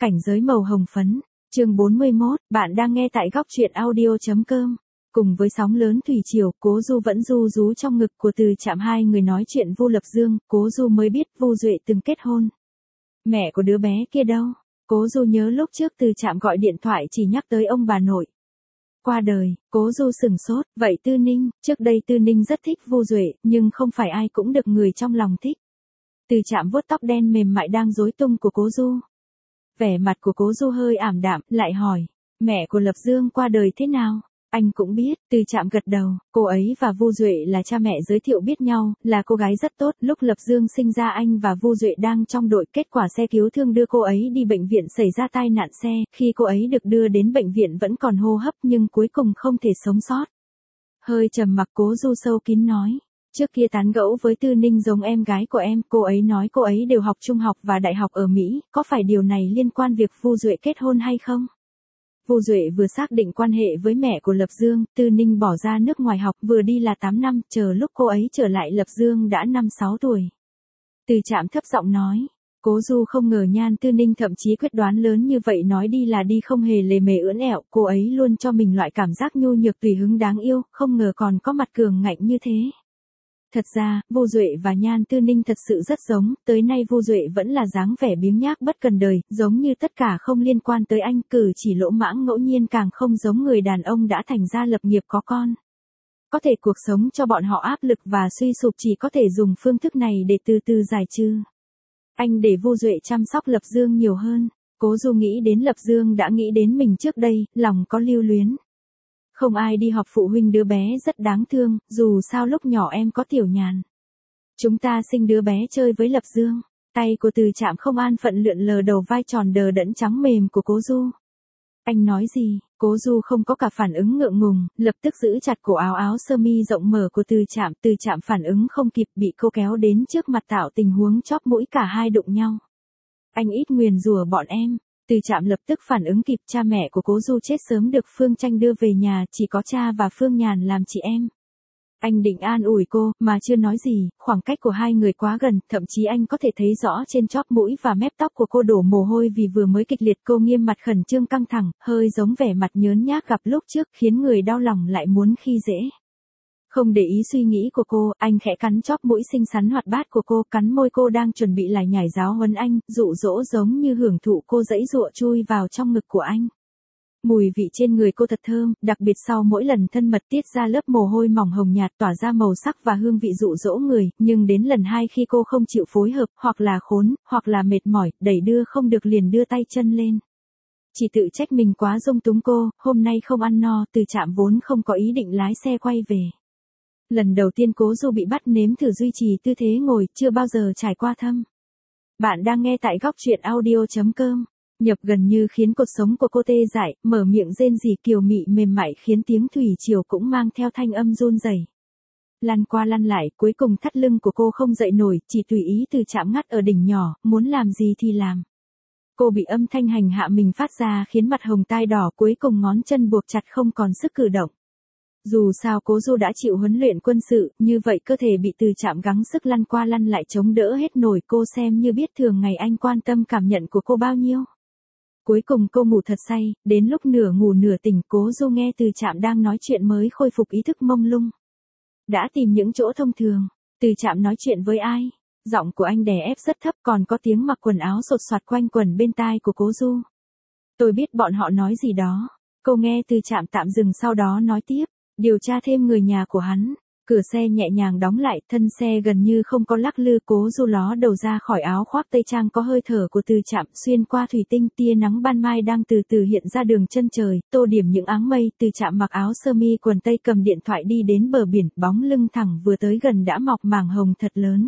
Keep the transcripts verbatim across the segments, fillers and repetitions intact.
cảnh giới màu hồng phấn. Chương bốn mươi mốt, bạn đang nghe tại góc truyện audio chấm com. Cùng với sóng lớn thủy triều, Cố Du vẫn ru rú trong ngực của Từ Trạm. Hai người nói chuyện Vu Lập Dương, Cố Du mới biết Vu Duệ từng kết hôn. Mẹ của đứa bé kia đâu? Cố Du nhớ lúc trước Từ Trạm gọi điện thoại chỉ nhắc tới ông bà nội qua đời. Cố Du sửng sốt. Vậy Tư Ninh? Trước đây Tư Ninh rất thích Vu Duệ, nhưng không phải ai cũng được người trong lòng thích. Từ Trạm vuốt tóc đen mềm mại đang rối tung của Cố Du. Vẻ mặt của Cố Du hơi ảm đạm, lại hỏi, mẹ của Lập Dương qua đời thế nào? Anh cũng biết. Từ Trạm gật đầu. Cô ấy và Vu Duệ là cha mẹ giới thiệu biết nhau, là cô gái rất tốt. Lúc Lập Dương sinh ra anh và Vu Duệ đang trong đội, kết quả xe cứu thương đưa cô ấy đi bệnh viện xảy ra tai nạn xe. Khi cô ấy được đưa đến bệnh viện vẫn còn hô hấp nhưng cuối cùng không thể sống sót. Hơi trầm mặc, Cố Du sâu kín nói. Trước kia tán gẫu với Tư Ninh giống em gái của em, cô ấy nói cô ấy đều học trung học và đại học ở Mỹ, có phải điều này liên quan việc Vu Duệ kết hôn hay không? Vu Duệ vừa xác định quan hệ với mẹ của Lập Dương, Tư Ninh bỏ ra nước ngoài học, vừa đi là tám năm, chờ lúc cô ấy trở lại Lập Dương đã năm sáu tuổi. Từ Trạm thấp giọng nói. Cố Du không ngờ Nhan Tư Ninh thậm chí quyết đoán lớn như vậy, nói đi là đi, không hề lề mề ưỡn ẹo, cô ấy luôn cho mình loại cảm giác nhu nhược tùy hứng đáng yêu, không ngờ còn có mặt cường ngạnh như thế. Thật ra, Vu Duệ và Nhan Tư Ninh thật sự rất giống, tới nay Vu Duệ vẫn là dáng vẻ biếng nhác bất cần đời, giống như tất cả không liên quan tới anh, cử chỉ lỗ mãng ngẫu nhiên, càng không giống người đàn ông đã thành ra lập nghiệp có con. Có thể cuộc sống cho bọn họ áp lực và suy sụp, chỉ có thể dùng phương thức này để từ từ giải trừ. Anh để Vu Duệ chăm sóc Lập Dương nhiều hơn. Cố Du nghĩ đến Lập Dương đã nghĩ đến mình trước đây, lòng có lưu luyến. Không ai đi họp phụ huynh đứa bé rất đáng thương, dù sao lúc nhỏ em có tiểu nhàn. Chúng ta sinh đứa bé chơi với Lập Dương. Tay của Từ Trạm không an phận lượn lờ đầu vai tròn đờ đẫn trắng mềm của Cố Du. Anh nói gì? Cố Du không có cả phản ứng ngượng ngùng, lập tức giữ chặt cổ áo áo sơ mi rộng mở của Từ Trạm. Từ Trạm phản ứng không kịp, bị cô kéo đến trước mặt tạo tình huống chóp mũi, cả hai đụng nhau. Anh ít nguyền rủa bọn em. Từ Trạm lập tức phản ứng kịp, cha mẹ của Cố Du chết sớm được Phương Tranh đưa về nhà, chỉ có cha và Phương Nhàn làm chị em. Anh định an ủi cô, mà chưa nói gì, khoảng cách của hai người quá gần, thậm chí anh có thể thấy rõ trên chóp mũi và mép tóc của cô đổ mồ hôi vì vừa mới kịch liệt. Cô nghiêm mặt, khẩn trương căng thẳng, hơi giống vẻ mặt nhớn nhác gặp lúc trước, khiến người đau lòng lại muốn khi dễ. Không để ý suy nghĩ của cô, anh khẽ cắn chóp mũi xinh xắn hoạt bát của cô, cắn môi cô đang chuẩn bị lải nhải giáo huấn anh, dụ dỗ giống như hưởng thụ. Cô giãy giụa chui vào trong ngực của anh. Mùi vị trên người cô thật thơm, đặc biệt sau mỗi lần thân mật tiết ra lớp mồ hôi mỏng hồng nhạt tỏa ra màu sắc và hương vị dụ dỗ người, nhưng đến lần hai khi cô không chịu phối hợp, hoặc là khốn, hoặc là mệt mỏi, đẩy đưa không được liền đưa tay chân lên. Chỉ tự trách mình quá dung túng cô, hôm nay không ăn no. Từ Trạm vốn không có ý định lái xe quay về. Lần đầu tiên Cố Du bị bắt nếm thử duy trì tư thế ngồi, chưa bao giờ trải qua thâm. Bạn đang nghe tại góc truyện audio chấm com. Nhập gần như khiến cuộc sống của cô tê dại, mở miệng rên rỉ kiều mị mềm mại khiến tiếng thủy triều cũng mang theo thanh âm run rẩy. Lăn qua lăn lại, cuối cùng thắt lưng của cô không dậy nổi, chỉ tùy ý Từ Trạm ngắt ở đỉnh nhỏ, muốn làm gì thì làm. Cô bị âm thanh hành hạ mình phát ra khiến mặt hồng tai đỏ, cuối cùng ngón chân buộc chặt không còn sức cử động. Dù sao Cố Du đã chịu huấn luyện quân sự, như vậy cơ thể bị Từ Trạm gắng sức lăn qua lăn lại chống đỡ hết nổi. Cô xem như biết thường ngày anh quan tâm cảm nhận của cô bao nhiêu. Cuối cùng cô ngủ thật say, đến lúc nửa ngủ nửa tỉnh, Cố Du nghe Từ Trạm đang nói chuyện mới khôi phục ý thức mông lung. Đã tìm những chỗ thông thường. Từ Trạm nói chuyện với ai? Giọng của anh đè ép rất thấp, còn có tiếng mặc quần áo sột soạt quanh quẩn bên tai của Cố Du. Tôi biết bọn họ nói gì đó. Cô nghe Từ Trạm tạm dừng, sau đó nói tiếp. Điều tra thêm người nhà của hắn. Cửa xe nhẹ nhàng đóng lại, thân xe gần như không có lắc lư. Cố Du ló đầu ra khỏi áo khoác tây trang có hơi thở của Từ Trạm, xuyên qua thủy tinh, tia nắng ban mai đang từ từ hiện ra đường chân trời, tô điểm những áng mây. Từ Trạm mặc áo sơ mi quần tây, cầm điện thoại đi đến bờ biển, bóng lưng thẳng vừa tới gần đã mọc mảng hồng thật lớn.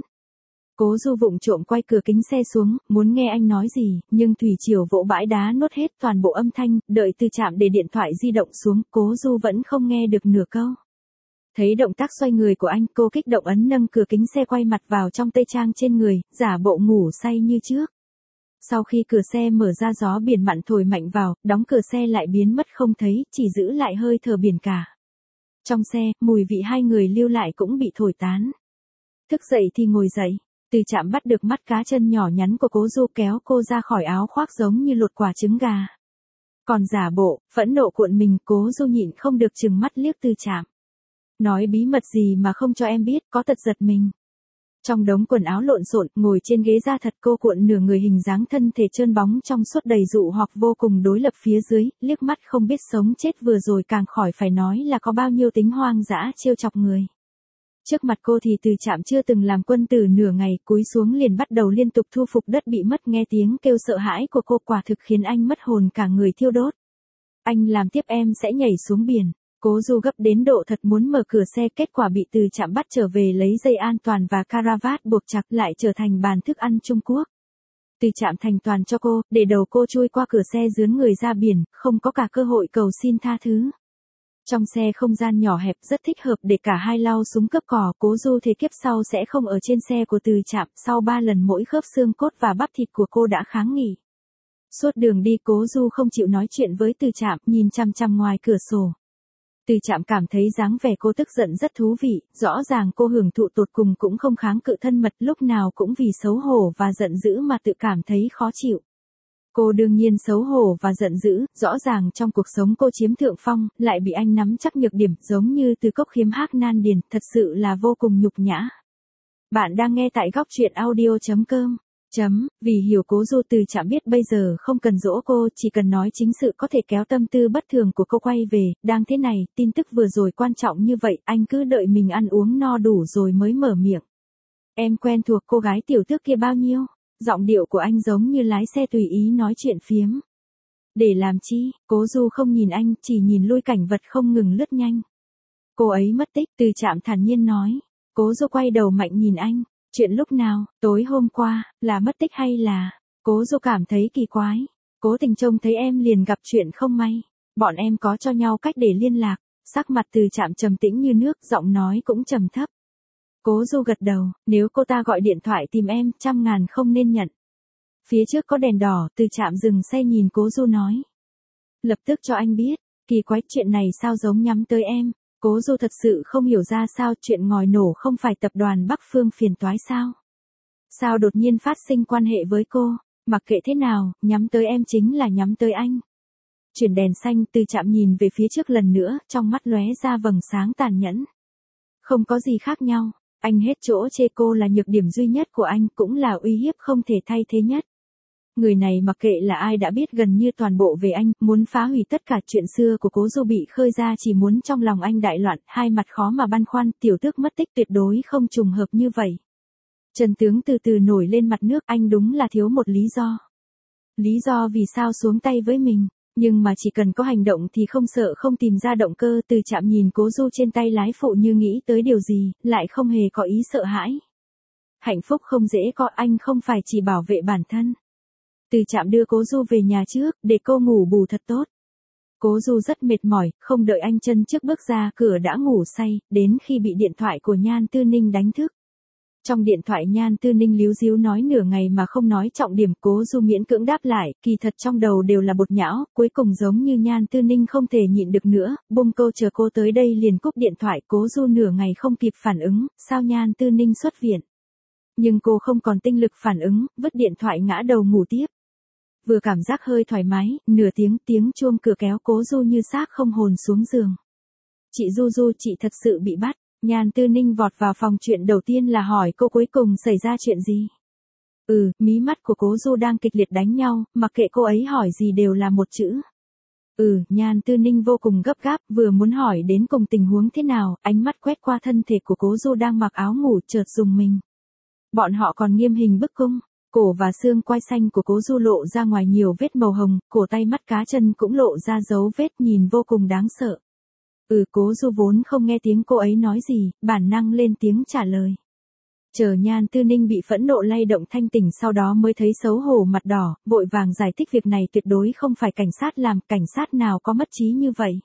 Cố Du vụng trộm quay cửa kính xe xuống, muốn nghe anh nói gì, nhưng thủy triều vỗ bãi đá nuốt hết toàn bộ âm thanh. Đợi Từ Trạm để điện thoại di động xuống, Cố Du vẫn không nghe được nửa câu. Thấy động tác xoay người của anh, cô kích động ấn nâng cửa kính xe, quay mặt vào trong tây trang trên người, giả bộ ngủ say như trước. Sau khi cửa xe mở ra, gió biển mặn thổi mạnh vào, đóng cửa xe lại biến mất không thấy, chỉ giữ lại hơi thở biển cả. Trong xe, mùi vị hai người lưu lại cũng bị thổi tán. Thức dậy thì ngồi dậy. Từ Trạm bắt được mắt cá chân nhỏ nhắn của Cố Du kéo cô ra khỏi áo khoác giống như lột quả trứng gà. Còn giả bộ, phẫn nộ cuộn mình, Cố Du nhịn không được trừng mắt liếc Từ Trạm. Nói bí mật gì mà không cho em biết, có tật giật mình. Trong đống quần áo lộn xộn, ngồi trên ghế da thật cô cuộn nửa người, hình dáng thân thể trơn bóng trong suốt đầy dụ hoặc vô cùng đối lập phía dưới, liếc mắt không biết sống chết vừa rồi càng khỏi phải nói là có bao nhiêu tính hoang dã trêu chọc người. Trước mặt cô thì Từ Trạm chưa từng làm quân tử nửa ngày, cúi xuống liền bắt đầu liên tục thu phục đất bị mất, nghe tiếng kêu sợ hãi của cô quả thực khiến anh mất hồn cả người thiêu đốt. Anh làm tiếp em sẽ nhảy xuống biển. Cố Du gấp đến độ thật muốn mở cửa xe, kết quả bị Từ Trạm bắt trở về lấy dây an toàn và caravat buộc chặt lại, trở thành bàn thức ăn Trung Quốc. Từ Trạm thành toàn cho cô, để đầu cô chui qua cửa xe dướn người ra biển, không có cả cơ hội cầu xin tha thứ. Trong xe không gian nhỏ hẹp rất thích hợp để cả hai lau súng cướp cỏ. Cố Du thề kiếp sau sẽ không ở trên xe của Từ Trạm, sau ba lần mỗi khớp xương cốt và bắp thịt của cô đã kháng nghị. Suốt đường đi Cố Du không chịu nói chuyện với Từ Trạm, nhìn chằm chằm ngoài cửa sổ. Từ Trạm cảm thấy dáng vẻ cô tức giận rất thú vị, rõ ràng cô hưởng thụ tột cùng cũng không kháng cự thân mật, lúc nào cũng vì xấu hổ và giận dữ mà tự cảm thấy khó chịu. Cô đương nhiên xấu hổ và giận dữ, rõ ràng trong cuộc sống cô chiếm thượng phong, lại bị anh nắm chắc nhược điểm, giống như Từ Cốc khiếm hác nan điền, thật sự là vô cùng nhục nhã. Bạn đang nghe tại góc truyện audio chấm com. Chấm, vì hiểu Cố Du, Từ Trạm biết bây giờ không cần dỗ cô, chỉ cần nói chính sự có thể kéo tâm tư bất thường của cô quay về. Đang thế này, tin tức vừa rồi quan trọng như vậy, anh cứ đợi mình ăn uống no đủ rồi mới mở miệng. Em quen thuộc cô gái tiểu tước kia bao nhiêu? Giọng điệu của anh giống như lái xe tùy ý nói chuyện phiếm. Để làm chi? Cố Du không nhìn anh, chỉ nhìn lui cảnh vật không ngừng lướt nhanh. Cô ấy mất tích, Từ Trạm thản nhiên nói. Cố Du quay đầu mạnh nhìn anh. Chuyện lúc nào? Tối hôm qua, là mất tích hay là? Cố Du cảm thấy kỳ quái. Cố tình trông thấy em liền gặp chuyện không may. Bọn em có cho nhau cách để liên lạc. Sắc mặt Từ Trạm trầm tĩnh như nước, giọng nói cũng trầm thấp. Cố Du gật đầu, nếu cô ta gọi điện thoại tìm em, trăm ngàn không nên nhận. Phía trước có đèn đỏ, Từ Trạm dừng xe nhìn Cố Du nói. Lập tức cho anh biết, kỳ quái, chuyện này sao giống nhắm tới em. Cố Du thật sự không hiểu ra sao, chuyện ngòi nổ không phải tập đoàn Bắc Phương phiền toái sao? Sao đột nhiên phát sinh quan hệ với cô? Mặc kệ thế nào, nhắm tới em chính là nhắm tới anh. Chuyển đèn xanh, Từ Trạm nhìn về phía trước lần nữa, trong mắt lóe ra vầng sáng tàn nhẫn. Không có gì khác nhau, anh hết chỗ chê cô là nhược điểm duy nhất của anh, cũng là uy hiếp không thể thay thế nhất. Người này mặc kệ là ai đã biết gần như toàn bộ về anh, muốn phá hủy tất cả. Chuyện xưa của Cố Du bị khơi ra chỉ muốn trong lòng anh đại loạn, hai mặt khó mà băn khoăn, tiểu tước mất tích tuyệt đối không trùng hợp như vậy. Trần tướng từ từ nổi lên mặt nước, anh đúng là thiếu một lý do. Lý do vì sao xuống tay với mình, nhưng mà chỉ cần có hành động thì không sợ không tìm ra động cơ. Từ Trạm nhìn Cố Du trên tay lái phụ như nghĩ tới điều gì, lại không hề có ý sợ hãi. Hạnh phúc không dễ có, anh không phải chỉ bảo vệ bản thân. Từ Trạm đưa Cố Du về nhà trước, để cô ngủ bù thật tốt. Cố Du rất mệt mỏi, không đợi anh chân trước bước ra cửa đã ngủ say, đến khi bị điện thoại của Nhan Tư Ninh đánh thức. Trong điện thoại Nhan Tư Ninh líu díu nói nửa ngày mà không nói trọng điểm, Cố Du miễn cưỡng đáp lại, kỳ thật trong đầu đều là bột nhão, cuối cùng giống như Nhan Tư Ninh không thể nhịn được nữa, buông câu chờ cô tới đây liền cúp điện thoại. Cố Du nửa ngày không kịp phản ứng, sao Nhan Tư Ninh xuất viện. Nhưng cô không còn tinh lực phản ứng, vứt điện thoại ngã đầu ngủ tiếp. Vừa cảm giác hơi thoải mái, nửa tiếng tiếng chuông cửa kéo Cố Du như xác không hồn xuống giường. Chị Du Du, chị thật sự bị bắt. Nhan Tư Ninh vọt vào phòng, chuyện đầu tiên là hỏi cô cuối cùng xảy ra chuyện gì. Ừ, mí mắt của Cố Du đang kịch liệt đánh nhau, mặc kệ cô ấy hỏi gì đều là một chữ. Ừ, Nhan Tư Ninh vô cùng gấp gáp, vừa muốn hỏi đến cùng tình huống thế nào, ánh mắt quét qua thân thể của Cố Du đang mặc áo ngủ, chợt rùng mình. Bọn họ còn nghiêm hình bức cung. Cổ và xương quai xanh của Cố Du lộ ra ngoài nhiều vết màu hồng, cổ tay mắt cá chân cũng lộ ra dấu vết, nhìn vô cùng đáng sợ. Ừ, Cố Du vốn không nghe tiếng cô ấy nói gì, bản năng lên tiếng trả lời. Chờ Nhan Tư Ninh bị phẫn nộ lay động thanh tỉnh, sau đó mới thấy xấu hổ mặt đỏ, vội vàng giải thích việc này tuyệt đối không phải cảnh sát làm, cảnh sát nào có mất trí như vậy.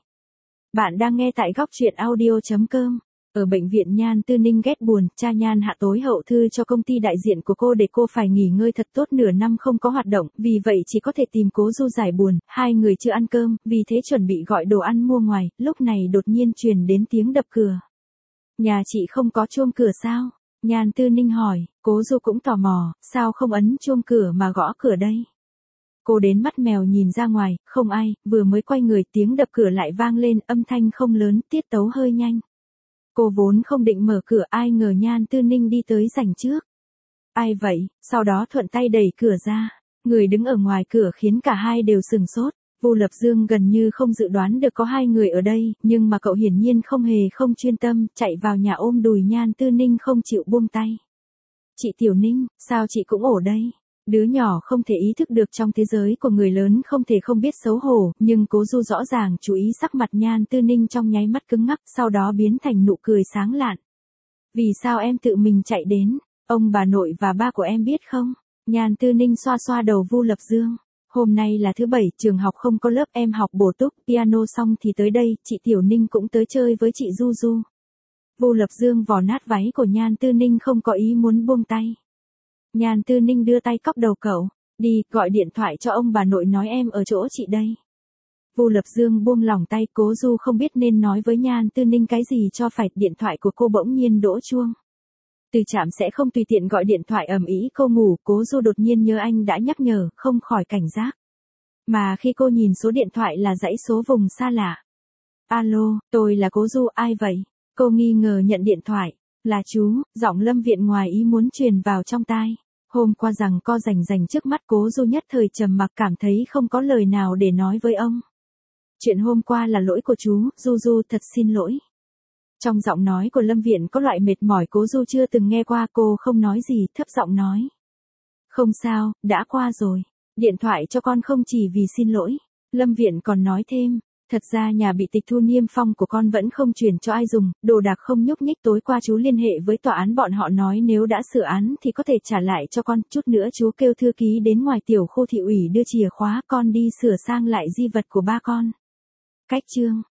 Bạn đang nghe tại góc truyện audio chấm com. Ở bệnh viện Nhan Tư Ninh ghét buồn, cha Nhan hạ tối hậu thư cho công ty đại diện của cô để cô phải nghỉ ngơi thật tốt, nửa năm không có hoạt động, vì vậy chỉ có thể tìm Cố Du giải buồn. Hai người chưa ăn cơm, vì thế chuẩn bị gọi đồ ăn mua ngoài, lúc này đột nhiên truyền đến tiếng đập cửa. Nhà chị không có chuông cửa sao? Nhan Tư Ninh hỏi, Cố Du cũng tò mò, sao không ấn chuông cửa mà gõ cửa đây? Cô đến mắt mèo nhìn ra ngoài, không ai, vừa mới quay người tiếng đập cửa lại vang lên, âm thanh không lớn, tiết tấu hơi nhanh. Cô vốn không định mở cửa, ai ngờ Nhan Tư Ninh đi tới rành trước. Ai vậy? Sau đó thuận tay đẩy cửa ra. Người đứng ở ngoài cửa khiến cả hai đều sừng sốt. Vu Lập Dương gần như không dự đoán được có hai người ở đây, nhưng mà cậu hiển nhiên không hề không chuyên tâm, chạy vào nhà ôm đùi Nhan Tư Ninh không chịu buông tay. Chị Tiểu Ninh, sao chị cũng ở đây? Đứa nhỏ không thể ý thức được trong thế giới của người lớn không thể không biết xấu hổ, nhưng Cố Du rõ ràng chú ý sắc mặt Nhan Tư Ninh trong nháy mắt cứng ngắc, sau đó biến thành nụ cười sáng lạn. Vì sao em tự mình chạy đến? Ông bà nội và ba của em biết không? Nhan Tư Ninh xoa xoa đầu Vu Lập Dương. Hôm nay là thứ bảy, trường học không có lớp, em học bổ túc piano xong thì tới đây, chị Tiểu Ninh cũng tới chơi với chị Du Du. Vu Lập Dương vò nát váy của Nhan Tư Ninh không có ý muốn buông tay. Nhan Tư Ninh đưa tay cóc đầu cậu, đi, gọi điện thoại cho ông bà nội nói em ở chỗ chị đây. Vu Lập Dương buông lỏng tay, Cố Du không biết nên nói với Nhan Tư Ninh cái gì cho phải, điện thoại của cô bỗng nhiên đổ chuông. Từ Trạm sẽ không tùy tiện gọi điện thoại ầm ĩ cô ngủ, Cố Du đột nhiên nhớ anh đã nhắc nhở, không khỏi cảnh giác. Mà khi cô nhìn số điện thoại là dãy số vùng xa lạ. Alo, tôi là Cố Du, ai vậy? Cô nghi ngờ nhận điện thoại. Là chú, giọng Lâm Viện ngoài ý muốn truyền vào trong tai. Hôm qua rằng co rành rành trước mắt Cố Du nhất thời trầm mặc, cảm thấy không có lời nào để nói với ông. Chuyện hôm qua là lỗi của chú, Du Du thật xin lỗi. Trong giọng nói của Lâm Viện có loại mệt mỏi Cố Du chưa từng nghe qua, cô không nói gì, thấp giọng nói. Không sao, đã qua rồi. Điện thoại cho con không chỉ vì xin lỗi. Lâm Viện còn nói thêm. Thật ra nhà bị tịch thu niêm phong của con vẫn không chuyển cho ai dùng, đồ đạc không nhúc nhích, tối qua chú liên hệ với tòa án, bọn họ nói nếu đã sửa án thì có thể trả lại cho con, chút nữa chú kêu thư ký đến ngoài tiểu khu thị ủy đưa chìa khóa con đi sửa sang lại di vật của ba con. Cách chương